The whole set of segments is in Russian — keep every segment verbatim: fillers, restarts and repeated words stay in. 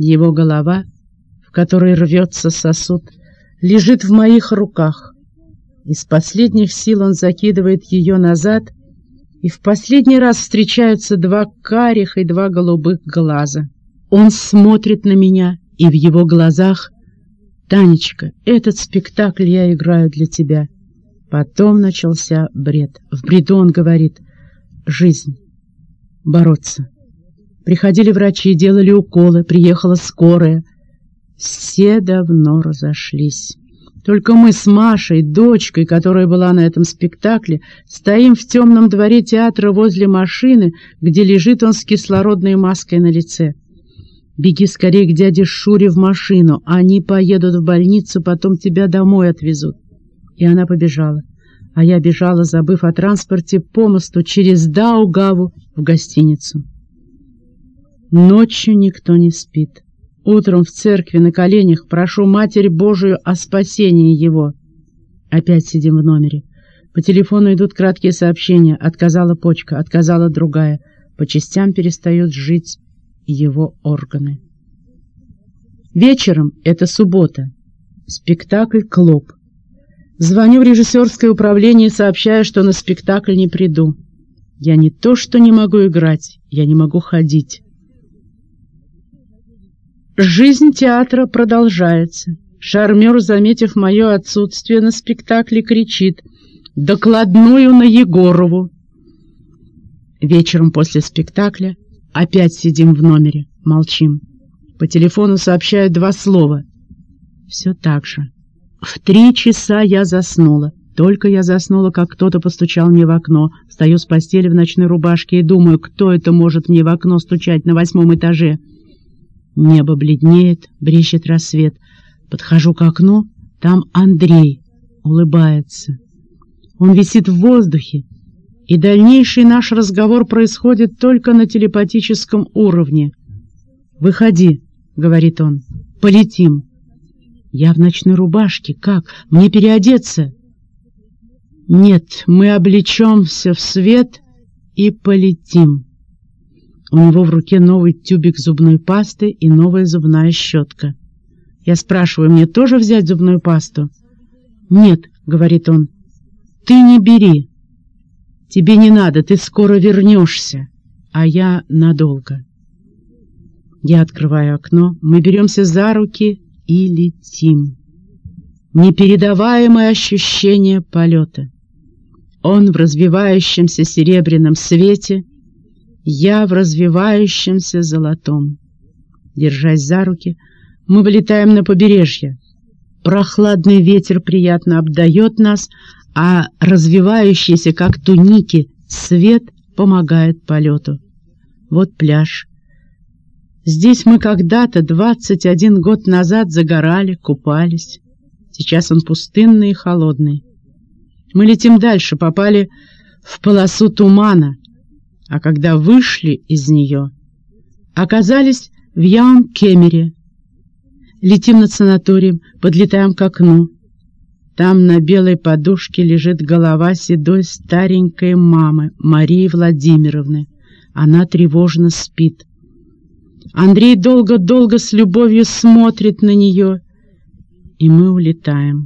Его голова, в которой рвется сосуд, лежит в моих руках. Из последних сил он закидывает ее назад, и в последний раз встречаются два карих и два голубых глаза. Он смотрит на меня, и в его глазах: «Танечка, этот спектакль я играю для тебя». Потом начался бред. В бреду он говорит: «Жизнь. Бороться». Приходили врачи, делали уколы, приехала скорая. Все давно разошлись. Только мы с Машей, дочкой, которая была на этом спектакле, стоим в темном дворе театра возле машины, где лежит он с кислородной маской на лице. «Беги скорее к дяде Шуре в машину, они поедут в больницу, потом тебя домой отвезут». И она побежала, а я бежала, забыв о транспорте, по мосту через Даугаву в гостиницу. Ночью никто не спит. Утром в церкви на коленях прошу Матерь Божию о спасении его. Опять сидим в номере. По телефону идут краткие сообщения. Отказала почка, отказала другая. По частям перестают жить его органы. Вечером, это суббота, спектакль «Клуб». Звоню в режиссерское управление и сообщаю, что на спектакль не приду. Я не то что не могу играть, я не могу ходить. Жизнь театра продолжается. Шармер, заметив мое отсутствие на спектакле, кричит: «Докладную на Егорову!» Вечером после спектакля опять сидим в номере, молчим. По телефону сообщают два слова. Все так же. В три часа я заснула. Только я заснула, как кто-то постучал мне в окно. Встаю с постели в ночной рубашке и думаю, кто это может мне в окно стучать на восьмом этаже. Небо бледнеет, брещет рассвет. Подхожу к окну, там Андрей улыбается. Он висит в воздухе, и дальнейший наш разговор происходит только на телепатическом уровне. «Выходи», — говорит он, — «полетим». Я в ночной рубашке. Как? Мне переодеться? Нет, мы облечемся в свет и полетим. У него в руке новый тюбик зубной пасты и новая зубная щетка. Я спрашиваю, мне тоже взять зубную пасту? Нет, говорит он, ты не бери. Тебе не надо, ты скоро вернешься, а я надолго. Я открываю окно, мы беремся за руки и летим. Непередаваемое ощущение полета. Он в развивающемся серебряном свете, я в развивающемся золотом. Держась за руки, мы вылетаем на побережье. Прохладный ветер приятно обдает нас, а развивающийся, как туники, свет помогает полету. Вот пляж. Здесь мы когда-то, двадцать один год назад, загорали, купались. Сейчас он пустынный и холодный. Мы летим дальше, попали в полосу тумана, а когда вышли из нее, оказались в Яун-Кемере. Летим над санаторием, подлетаем к окну. Там на белой подушке лежит голова седой старенькой мамы, Марии Владимировны. Она тревожно спит. Андрей долго-долго с любовью смотрит на нее, и мы улетаем.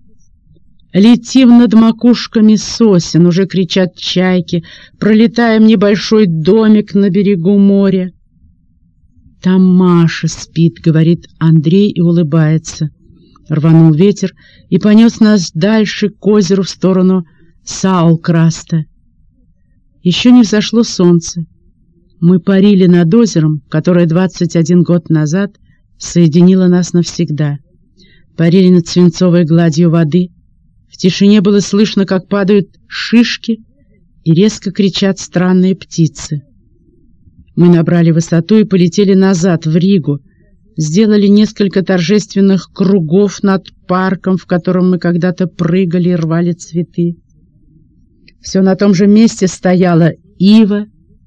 Летим над макушками сосен, уже кричат чайки, пролетаем небольшой домик на берегу моря. Там Маша спит, говорит Андрей и улыбается. Рванул ветер и понес нас дальше к озеру в сторону Саулкраста. Еще не взошло солнце. Мы парили над озером, которое двадцать один год назад соединило нас навсегда. Парили над свинцовой гладью воды. В тишине было слышно, как падают шишки и резко кричат странные птицы. Мы набрали высоту и полетели назад, в Ригу. Сделали несколько торжественных кругов над парком, в котором мы когда-то прыгали и рвали цветы. Все на том же месте стояла ива,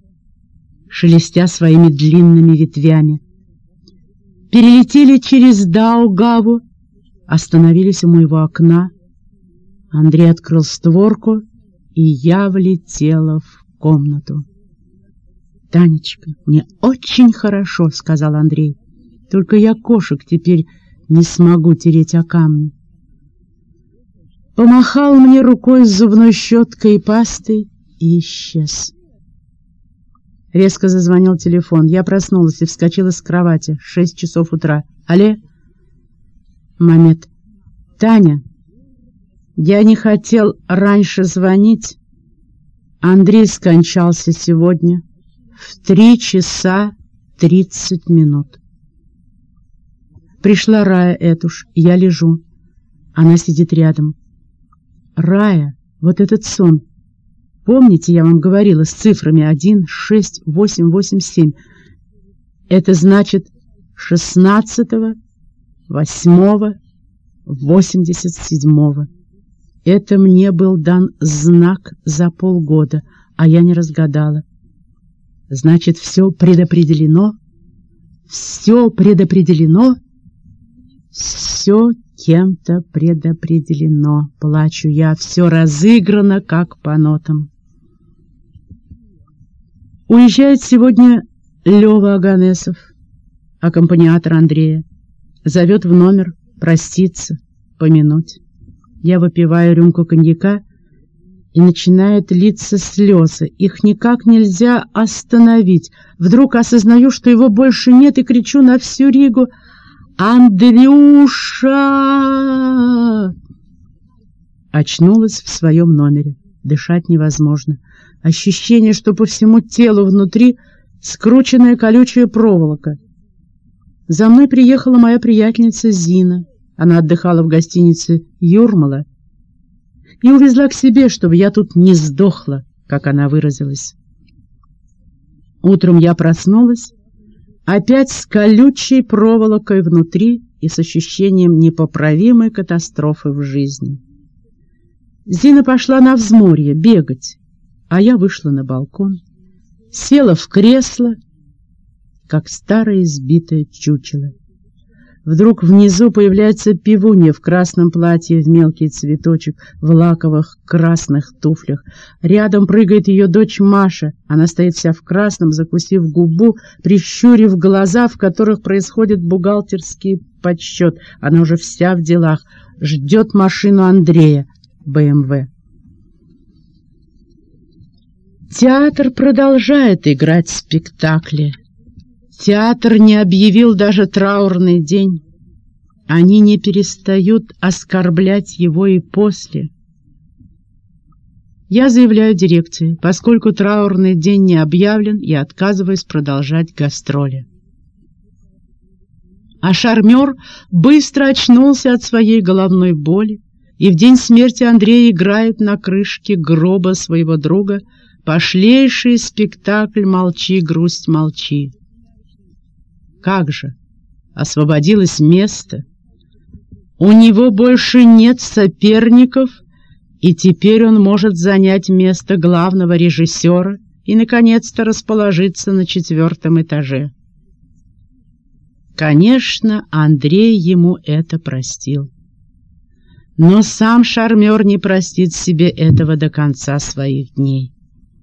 шелестя своими длинными ветвями. Перелетели через Даугаву, остановились у моего окна. Андрей открыл створку, и я влетела в комнату. «Танечка, мне очень хорошо», — сказал Андрей. Только я кошек теперь не смогу тереть о камни. Помахал мне рукой с зубной щеткой и пастой и исчез. Резко зазвонил телефон. Я проснулась и вскочила с кровати. Шесть часов утра. Алле? Мамед. Таня, я не хотел раньше звонить. Андрей скончался сегодня в три часа тридцать минут. Пришла Рая Этуш. Я лежу. Она сидит рядом. Рая, вот этот сон. Помните, я вам говорила с цифрами один, шесть, восемь, восемь, семь. Это значит шестнадцатого, восьмого, восемьдесят седьмого. Это мне был дан знак за полгода, а я не разгадала. Значит, все предопределено? Все предопределено? Все кем-то предопределено. Плачу я, все разыграно, как по нотам. Уезжает сегодня Лёва Оганесов, аккомпаниатор Андрея. Зовет в номер проститься, помянуть. Я выпиваю рюмку коньяка, и начинают литься слезы. Их никак нельзя остановить. Вдруг осознаю, что его больше нет, и кричу на всю Ригу: «Андрюша!» Очнулась в своем номере. Дышать невозможно. Ощущение, что по всему телу внутри скрученная колючая проволока. За мной приехала моя приятельница Зина. Она отдыхала в гостинице «Юрмала» и увезла к себе, чтобы я тут не сдохла, как она выразилась. Утром я проснулась опять с колючей проволокой внутри и с ощущением непоправимой катастрофы в жизни. Зина пошла на взморье бегать, а я вышла на балкон, села в кресло, как старое избитое чучело. Вдруг внизу появляется пивунья в красном платье, в мелкий цветочек, в лаковых красных туфлях. Рядом прыгает ее дочь Маша. Она стоит вся в красном, закусив губу, прищурив глаза, в которых происходит бухгалтерский подсчет. Она уже вся в делах. Ждет машину Андрея, бэ эм вэ. Театр продолжает играть спектакли. Театр не объявил даже траурный день. Они не перестают оскорблять его и после. Я заявляю дирекции: поскольку траурный день не объявлен, я отказываюсь продолжать гастроли. А шармер быстро очнулся от своей головной боли и в день смерти Андрея играет на крышке гроба своего друга пошлейший спектакль «Молчи, грусть, молчи». Как же? Освободилось место. У него больше нет соперников, и теперь он может занять место главного режиссера и, наконец-то, расположиться на четвертом этаже. Конечно, Андрей ему это простил. Но сам шармер не простит себе этого до конца своих дней.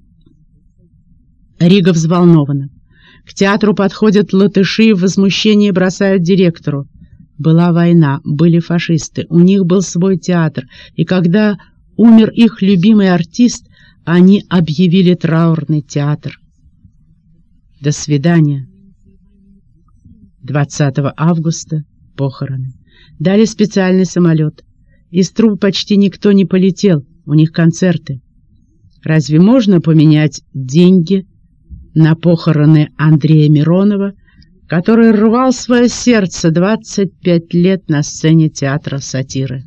Рига взволнована. К театру подходят латыши и в возмущении бросают директору. Была война, были фашисты, у них был свой театр, и когда умер их любимый артист, они объявили траурный театр. До свидания. двадцатого августа похороны. Дали специальный самолет. Из труб почти никто не полетел, у них концерты. Разве можно поменять деньги на похороны Андрея Миронова, который рвал свое сердце двадцать пять лет на сцене театра сатиры?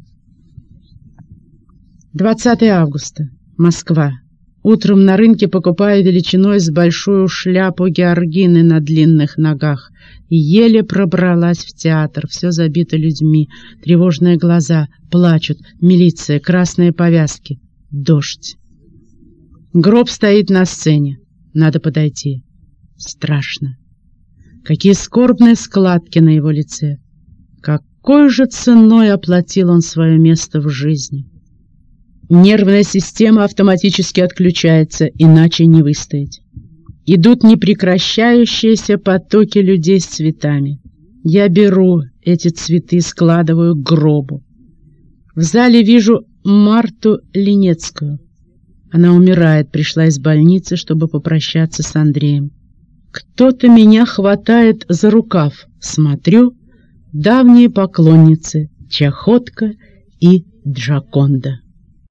двадцатого августа. Москва. Утром на рынке покупаю величиной с большую шляпу георгины на длинных ногах. Еле пробралась в театр, все забито людьми, тревожные глаза, плачут, милиция, красные повязки, дождь. Гроб стоит на сцене. Надо подойти. Страшно. Какие скорбные складки на его лице. Какой же ценой оплатил он свое место в жизни. Нервная система автоматически отключается, иначе не выстоять. Идут непрекращающиеся потоки людей с цветами. Я беру эти цветы, складываю к гробу. В зале вижу Марту Ленецкую. Она умирает, пришла из больницы, чтобы попрощаться с Андреем. Кто-то меня хватает за рукав. Смотрю, давние поклонницы Чахотка и Джаконда.